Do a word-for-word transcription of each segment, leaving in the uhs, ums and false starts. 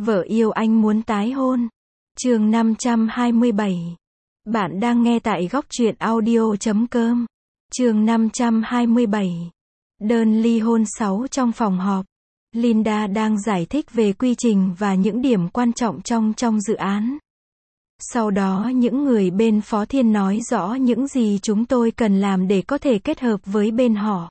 Vợ yêu anh muốn tái hôn. Chương năm trăm hai mươi bảy. Bạn đang nghe tại góc truyện audio chấm com. Chương năm trăm hai mươi bảy. Đơn ly hôn sáu trong phòng họp. Linda đang giải thích về quy trình và những điểm quan trọng trong trong dự án. Sau đó những người bên Phó Thiên nói rõ những gì chúng tôi cần làm để có thể kết hợp với bên họ.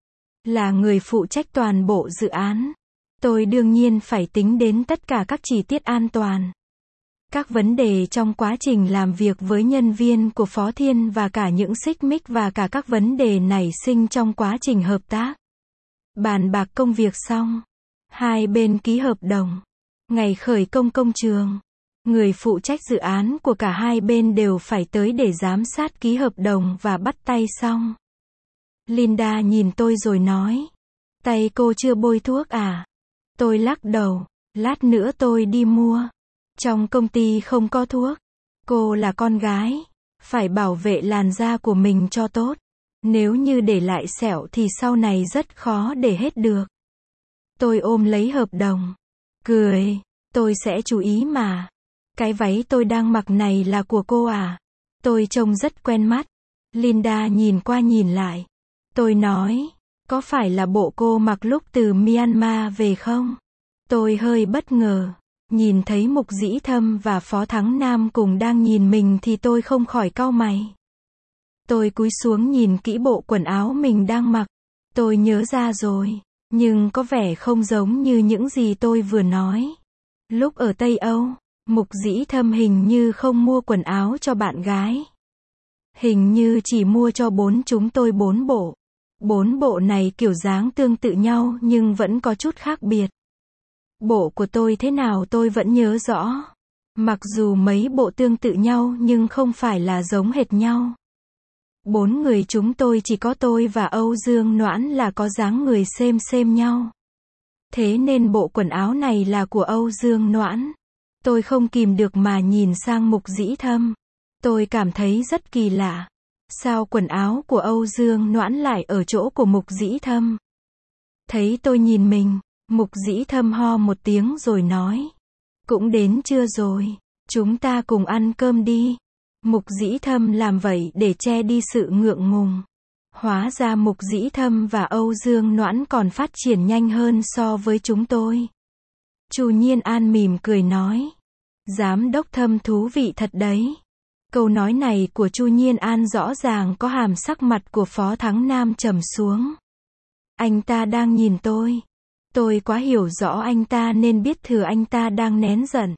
Là người phụ trách toàn bộ dự án, tôi đương nhiên phải tính đến tất cả các chi tiết an toàn. Các vấn đề trong quá trình làm việc với nhân viên của Phó Thiên và cả những xích mích và cả các vấn đề nảy sinh trong quá trình hợp tác. Bàn bạc công việc xong, hai bên ký hợp đồng. Ngày khởi công công trường, người phụ trách dự án của cả hai bên đều phải tới để giám sát ký hợp đồng và bắt tay xong. Linda nhìn tôi rồi nói, tay cô chưa bôi thuốc à? Tôi lắc đầu, lát nữa tôi đi mua. Trong công ty không có thuốc. Cô là con gái, phải bảo vệ làn da của mình cho tốt. Nếu như để lại sẹo thì sau này rất khó để hết được. Tôi ôm lấy hợp đồng, cười, tôi sẽ chú ý mà. Cái váy tôi đang mặc này là của cô à? Tôi trông rất quen mắt. Linda nhìn qua nhìn lại. Tôi nói, có phải là bộ cô mặc lúc từ Myanmar về không? Tôi hơi bất ngờ. Nhìn thấy Mục Dĩ Thâm và Phó Thắng Nam cùng đang nhìn mình thì tôi không khỏi cau mày. Tôi cúi xuống nhìn kỹ bộ quần áo mình đang mặc. Tôi nhớ ra rồi, nhưng có vẻ không giống như những gì tôi vừa nói. Lúc ở Tây Âu, Mục Dĩ Thâm hình như không mua quần áo cho bạn gái. Hình như chỉ mua cho bốn chúng tôi bốn bộ. Bốn bộ này kiểu dáng tương tự nhau nhưng vẫn có chút khác biệt. Bộ của tôi thế nào tôi vẫn nhớ rõ. Mặc dù mấy bộ tương tự nhau nhưng không phải là giống hệt nhau. Bốn người chúng tôi chỉ có tôi và Âu Dương Noãn là có dáng người xem xem nhau. Thế nên bộ quần áo này là của Âu Dương Noãn. Tôi không kìm được mà nhìn sang Mục Dĩ Thâm. Tôi cảm thấy rất kỳ lạ. Sao quần áo của Âu Dương Noãn lại ở chỗ của Mục Dĩ Thâm? Thấy tôi nhìn mình, Mục Dĩ Thâm ho một tiếng rồi nói. Cũng đến trưa rồi, chúng ta cùng ăn cơm đi. Mục Dĩ Thâm làm vậy để che đi sự ngượng ngùng. Hóa ra Mục Dĩ Thâm và Âu Dương Noãn còn phát triển nhanh hơn so với chúng tôi. Chu Nhiên An mỉm cười nói. Giám đốc Thâm thú vị thật đấy. Câu nói này của Chu Nhiên An rõ ràng có hàm sắc mặt của Phó Thắng Nam trầm xuống. Anh ta đang nhìn tôi. Tôi quá hiểu rõ anh ta nên biết thừa anh ta đang nén giận.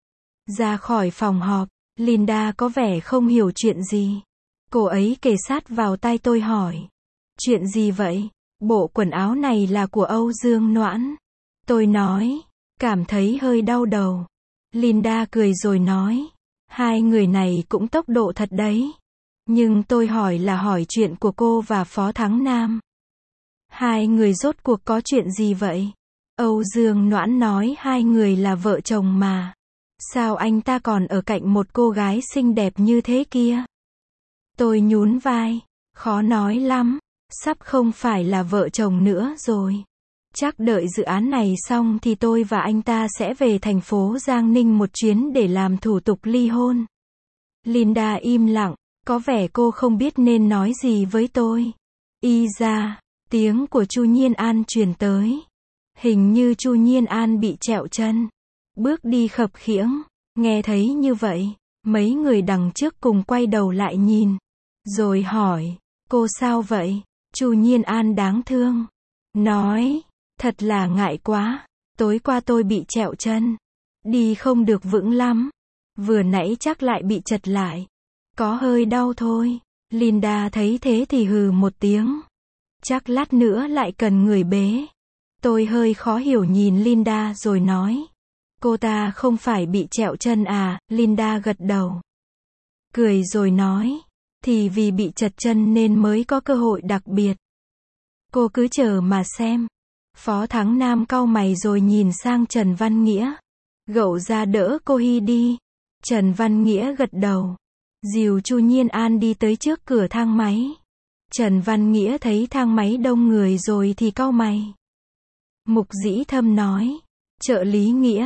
Ra khỏi phòng họp, Linda có vẻ không hiểu chuyện gì. Cô ấy kề sát vào tai tôi hỏi. Chuyện gì vậy? Bộ quần áo này là của Âu Dương Noãn. Tôi nói, cảm thấy hơi đau đầu. Linda cười rồi nói. Hai người này cũng tốc độ thật đấy. Nhưng tôi hỏi là hỏi chuyện của cô và Phó Thắng Nam. Hai người rốt cuộc có chuyện gì vậy? Âu Dương Noãn nói hai người là vợ chồng mà. Sao anh ta còn ở cạnh một cô gái xinh đẹp như thế kia? Tôi nhún vai. Khó nói lắm. Sắp không phải là vợ chồng nữa rồi. Chắc đợi dự án này xong thì tôi và anh ta sẽ về thành phố Giang Ninh một chuyến để làm thủ tục ly hôn. Linda im lặng, có vẻ cô không biết nên nói gì với tôi. Y ra, tiếng của Chu Nhiên An truyền tới. Hình như Chu Nhiên An bị trẹo chân. Bước đi khập khiễng. Nghe thấy như vậy, mấy người đằng trước cùng quay đầu lại nhìn. Rồi hỏi, cô sao vậy? Chu Nhiên An đáng thương. Nói, thật là ngại quá. Tối qua tôi bị trẹo chân. Đi không được vững lắm. Vừa nãy chắc lại bị trật lại. Có hơi đau thôi. Linda thấy thế thì hừ một tiếng. Chắc lát nữa lại cần người bế. Tôi hơi khó hiểu nhìn Linda rồi nói. Cô ta không phải bị trẹo chân à? Linda gật đầu. Cười rồi nói. Thì vì bị trật chân nên mới có cơ hội đặc biệt. Cô cứ chờ mà xem. Phó Thắng Nam cau mày rồi nhìn sang Trần Văn Nghĩa. Gậu ra đỡ cô Hy đi. Trần Văn Nghĩa gật đầu. Dìu Chu Nhiên An đi tới trước cửa thang máy. Trần Văn Nghĩa thấy thang máy đông người rồi thì cau mày. Mục Dĩ Thâm nói. Trợ lý Nghĩa,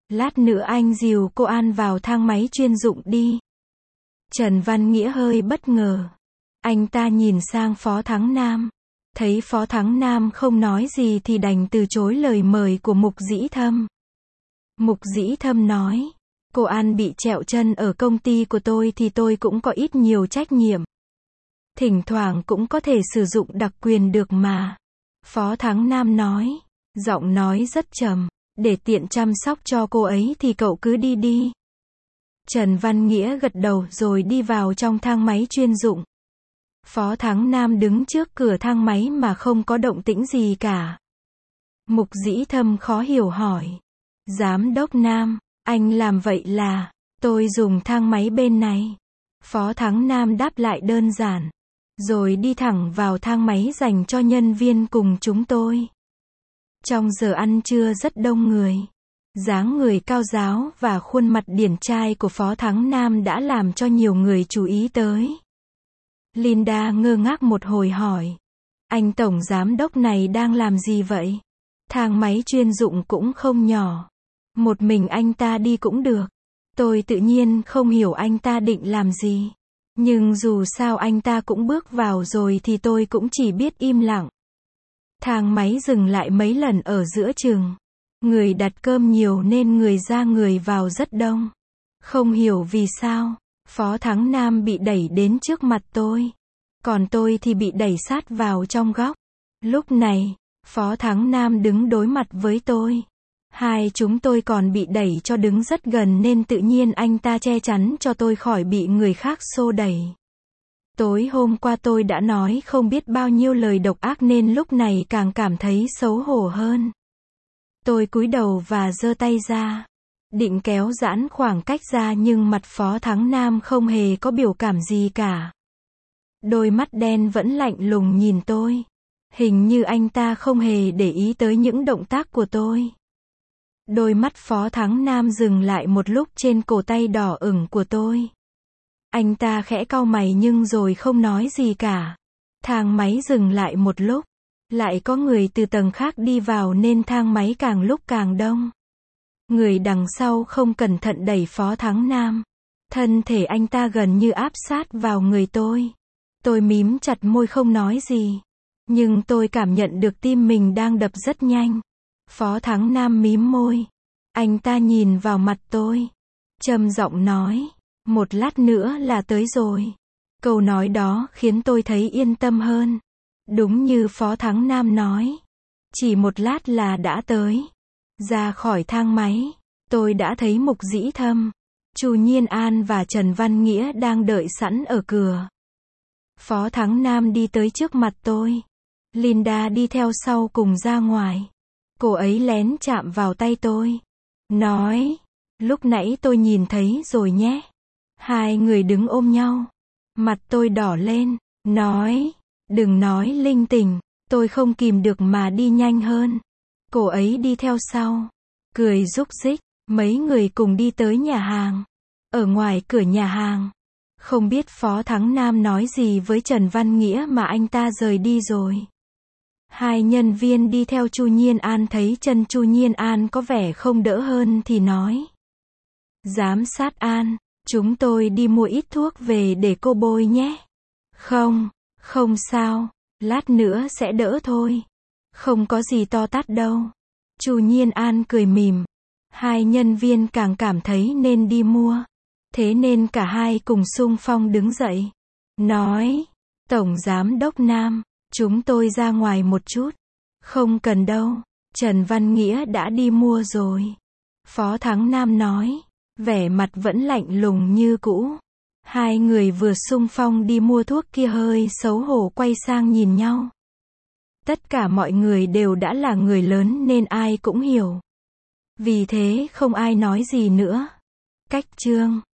Lát nữa anh dìu cô An vào thang máy chuyên dụng đi. Trần Văn Nghĩa hơi bất ngờ. Anh ta nhìn sang Phó Thắng Nam. Thấy Phó Thắng Nam không nói gì thì đành từ chối lời mời của Mục Dĩ Thâm. Mục Dĩ Thâm nói, cô An bị trẹo chân ở công ty của tôi thì tôi cũng có ít nhiều trách nhiệm. Thỉnh thoảng cũng có thể sử dụng đặc quyền được mà. Phó Thắng Nam nói, giọng nói rất trầm, để tiện chăm sóc cho cô ấy thì cậu cứ đi đi. Trần Văn Nghĩa gật đầu rồi đi vào trong thang máy chuyên dụng. Phó Thắng Nam đứng trước cửa thang máy mà không có động tĩnh gì cả. Mục Dĩ Thâm khó hiểu hỏi, Giám đốc Nam, anh làm vậy là, tôi dùng thang máy bên này. Phó Thắng Nam đáp lại đơn giản, rồi đi thẳng vào thang máy dành cho nhân viên cùng chúng tôi. Trong giờ ăn trưa rất đông người. Dáng người cao ráo và khuôn mặt điển trai của Phó Thắng Nam đã làm cho nhiều người chú ý tới. Linda ngơ ngác một hồi hỏi, anh tổng giám đốc này đang làm gì vậy? Thang máy chuyên dụng cũng không nhỏ. Một mình anh ta đi cũng được. Tôi tự nhiên không hiểu anh ta định làm gì. Nhưng dù sao anh ta cũng bước vào rồi thì tôi cũng chỉ biết im lặng. Thang máy dừng lại mấy lần ở giữa chừng. Người đặt cơm nhiều nên người ra người vào rất đông. Không hiểu vì sao, Phó Thắng Nam bị đẩy đến trước mặt tôi. Còn tôi thì bị đẩy sát vào trong góc. Lúc này, Phó Thắng Nam đứng đối mặt với tôi. Hai chúng tôi còn bị đẩy cho đứng rất gần nên tự nhiên anh ta che chắn cho tôi khỏi bị người khác xô đẩy. Tối hôm qua tôi đã nói không biết bao nhiêu lời độc ác nên lúc này càng cảm thấy xấu hổ hơn. Tôi cúi đầu và giơ tay ra, định kéo giãn khoảng cách ra nhưng mặt Phó Thắng Nam không hề có biểu cảm gì cả. Đôi mắt đen vẫn lạnh lùng nhìn tôi. Hình như anh ta không hề để ý tới những động tác của tôi. Đôi mắt Phó Thắng Nam dừng lại một lúc trên cổ tay đỏ ửng của tôi. Anh ta khẽ cau mày nhưng rồi không nói gì cả. Thang máy dừng lại một lúc. Lại có người từ tầng khác đi vào nên thang máy càng lúc càng đông. Người đằng sau không cẩn thận đẩy Phó Thắng Nam. Thân thể anh ta gần như áp sát vào người tôi. Tôi mím chặt môi không nói gì. Nhưng tôi cảm nhận được tim mình đang đập rất nhanh. Phó Thắng Nam mím môi. Anh ta nhìn vào mặt tôi. Trầm giọng nói, một lát nữa là tới rồi. Câu nói đó khiến tôi thấy yên tâm hơn. Đúng như Phó Thắng Nam nói. Chỉ một lát là đã tới. Ra khỏi thang máy, tôi đã thấy Mục Dĩ Thâm, Chu Nhiên An và Trần Văn Nghĩa đang đợi sẵn ở cửa. Phó Thắng Nam đi tới trước mặt tôi. Linda đi theo sau cùng ra ngoài. Cô ấy lén chạm vào tay tôi. Nói, lúc nãy tôi nhìn thấy rồi nhé. Hai người đứng ôm nhau. Mặt tôi đỏ lên. Nói, đừng nói linh tinh. Tôi không kìm được mà đi nhanh hơn. Cô ấy đi theo sau. Cười rúc rích. Mấy người cùng đi tới nhà hàng. Ở ngoài cửa nhà hàng. Không biết Phó Thắng Nam nói gì với Trần Văn Nghĩa mà anh ta rời đi rồi. Hai nhân viên đi theo Chu Nhiên An thấy chân Chu Nhiên An có vẻ không đỡ hơn thì nói. Giám sát An, chúng tôi đi mua ít thuốc về để cô bôi nhé. Không, không sao, lát nữa sẽ đỡ thôi. Không có gì to tát đâu. Chu Nhiên An cười mỉm. Hai nhân viên càng cảm thấy nên đi mua. Thế nên cả hai cùng xung phong đứng dậy. Nói, Tổng Giám đốc Nam, chúng tôi ra ngoài một chút. Không cần đâu, Trần Văn Nghĩa đã đi mua rồi. Phó Thắng Nam nói, vẻ mặt vẫn lạnh lùng như cũ. Hai người vừa xung phong đi mua thuốc kia hơi xấu hổ quay sang nhìn nhau. Tất cả mọi người đều đã là người lớn nên ai cũng hiểu. Vì thế không ai nói gì nữa. Cách chương